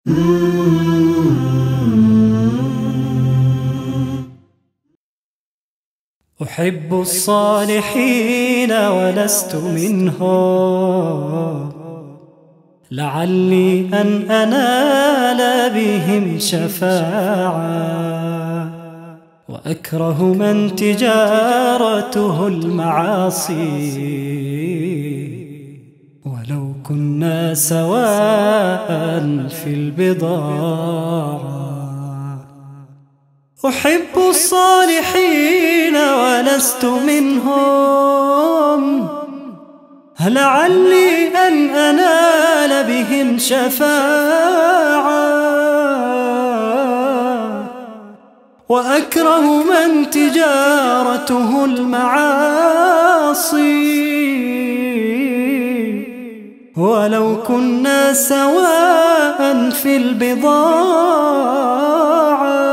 أحب الصالحين ولست منهم، لعلي أن أنال بهم شفاعة، وأكره من تجارته المعاصي ولو كنا سواء في البضاعة. أحب الصالحين ولست منهم، لعلي أن أنال بهم شفاعة، وأكره من تجارته المعاصي ولو كنا سواء في البضاعة.